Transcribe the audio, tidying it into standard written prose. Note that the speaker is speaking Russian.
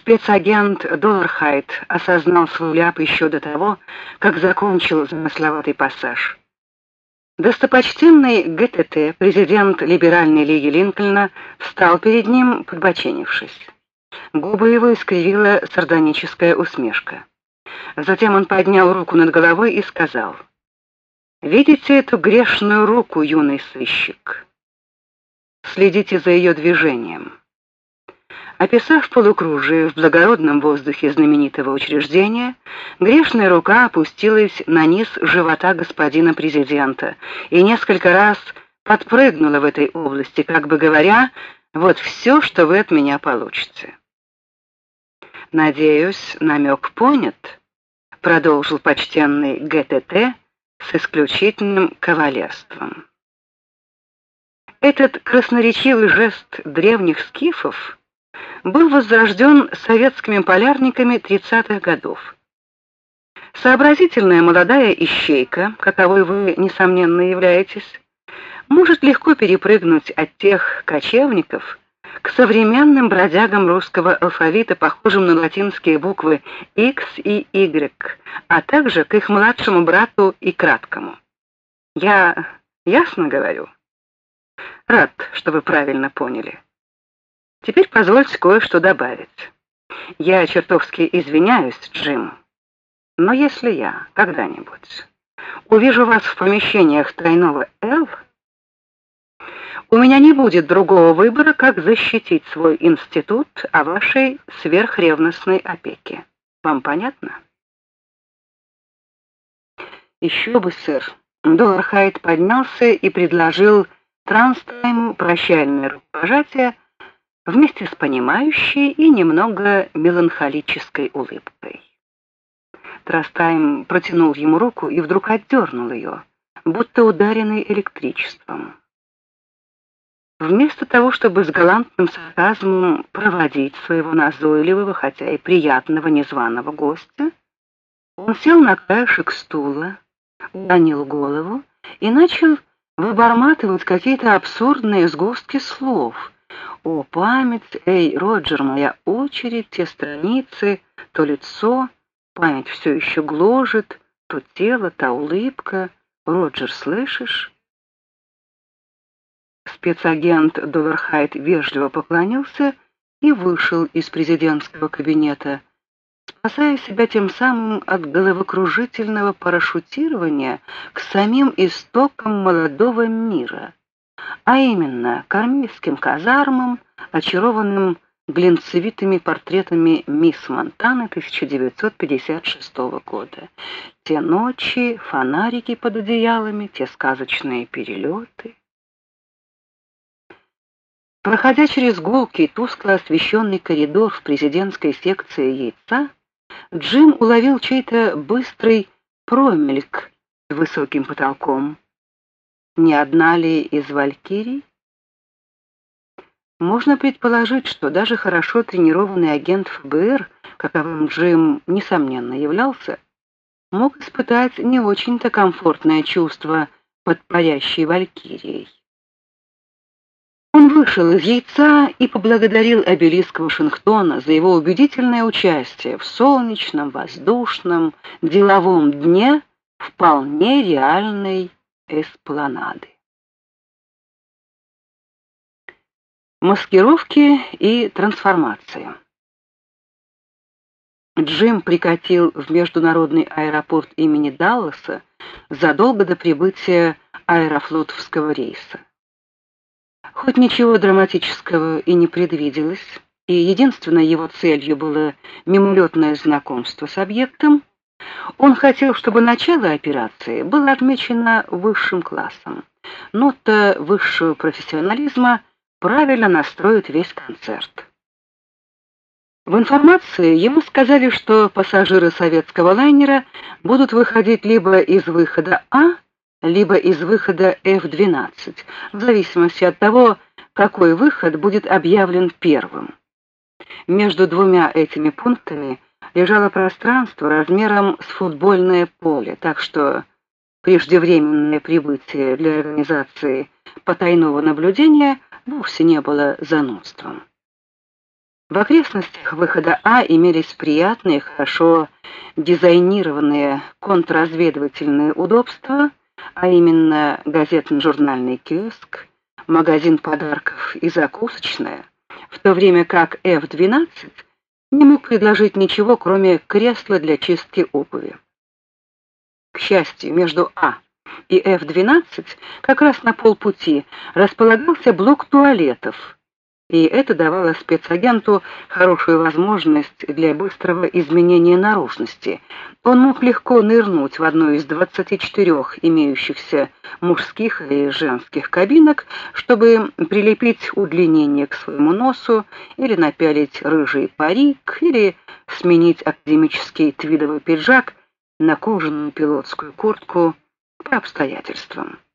Спецагент Доллархайт осознал свой ляп еще до того, как закончил замысловатый пассаж. Достопочтенный ГТТ, президент Либеральной лиги Линкольна, встал перед ним, подбоченившись. Губы его искривила сардоническая усмешка. Затем он поднял руку над головой и сказал: «Видите эту грешную руку, юный сыщик? Следите за ее движением». Описав полукружие в благородном воздухе знаменитого учреждения, грешная рука опустилась на низ живота господина президента и несколько раз подпрыгнула в этой области, как бы говоря: «Вот все, что вы от меня получите». «Надеюсь, намек понят», — продолжил почтенный ГТТ с исключительным кавалерством. Этот красноречивый жест древних скифов был возрожден советскими полярниками 30-х годов. Сообразительная молодая ищейка, каковой вы, несомненно, являетесь, может легко перепрыгнуть от тех кочевников к современным бродягам русского алфавита, похожим на латинские буквы X и Y, а также к их младшему брату и краткому. Я ясно говорю? Рад, что вы правильно поняли. Теперь позвольте кое-что добавить. Я чертовски извиняюсь, Джим, но если я когда-нибудь увижу вас в помещениях тройного «Л», у меня не будет другого выбора, как защитить свой институт о вашей сверхревностной опеке. Вам понятно? Еще бы, сэр. Доллархайт поднялся и предложил Транстайму прощальное рукопожатие вместе с понимающей и немного меланхолической улыбкой. Транстайм протянул ему руку и вдруг отдернул ее, будто ударенный электричеством. Вместо того, чтобы с галантным сарказмом проводить своего назойливого, хотя и приятного незваного гостя, он сел на краешек стула, уронил голову и начал выборматывать какие-то абсурдные сгустки слов. «О, память! Эй, Роджер, моя очередь! Те страницы, то лицо, память все еще гложет, то тело, та улыбка. Роджер, слышишь?» Спецагент Доллархайт вежливо поклонился и вышел из президентского кабинета, спасая себя тем самым от головокружительного парашютирования к самим истокам молодого мира, а именно к армейским казармам, очарованным глинцевитыми портретами мисс Монтаны 1956 года. Те ночи, фонарики под одеялами, те сказочные перелеты. Проходя через гулкий, тускло освещенный коридор в президентской секции яйца, Джим уловил чей-то быстрый промельк с высоким потолком. Не одна ли из валькирий? Можно предположить, что даже хорошо тренированный агент ФБР, каковым Джим, несомненно, являлся, мог испытать не очень-то комфортное чувство под парящей валькирией. Он вышел из яйца и поблагодарил обелиск Вашингтона за его убедительное участие в солнечном, воздушном, деловом дне вполне реальной эспланады. Маскировки и трансформации. Джим прикатил в международный аэропорт имени Далласа задолго до прибытия аэрофлотовского рейса. Хоть ничего драматического и не предвиделось, и единственной его целью было мимолетное знакомство с объектом, он хотел, чтобы начало операции было отмечено высшим классом. Нота высшего профессионализма правильно настроит весь концерт. В информации ему сказали, что пассажиры советского лайнера будут выходить либо из выхода А, либо из выхода F-12, в зависимости от того, какой выход будет объявлен первым. Между двумя этими пунктами лежало пространство размером с футбольное поле, так что преждевременное прибытие для организации потайного наблюдения вовсе не было занудством. В окрестностях выхода А имелись приятные, хорошо дизайнированные контрразведывательные удобства, а именно газетно-журнальный киоск, магазин подарков и закусочная, в то время как F-12 не мог предложить ничего, кроме кресла для чистки обуви. К счастью, между А и F-12 как раз на полпути располагался блок туалетов, и это давало спецагенту хорошую возможность для быстрого изменения наружности. Он мог легко нырнуть в одну из 24 имеющихся мужских и женских кабинок, чтобы прилепить удлинение к своему носу, или напялить рыжий парик, или сменить академический твидовый пиджак на кожаную пилотскую куртку по обстоятельствам.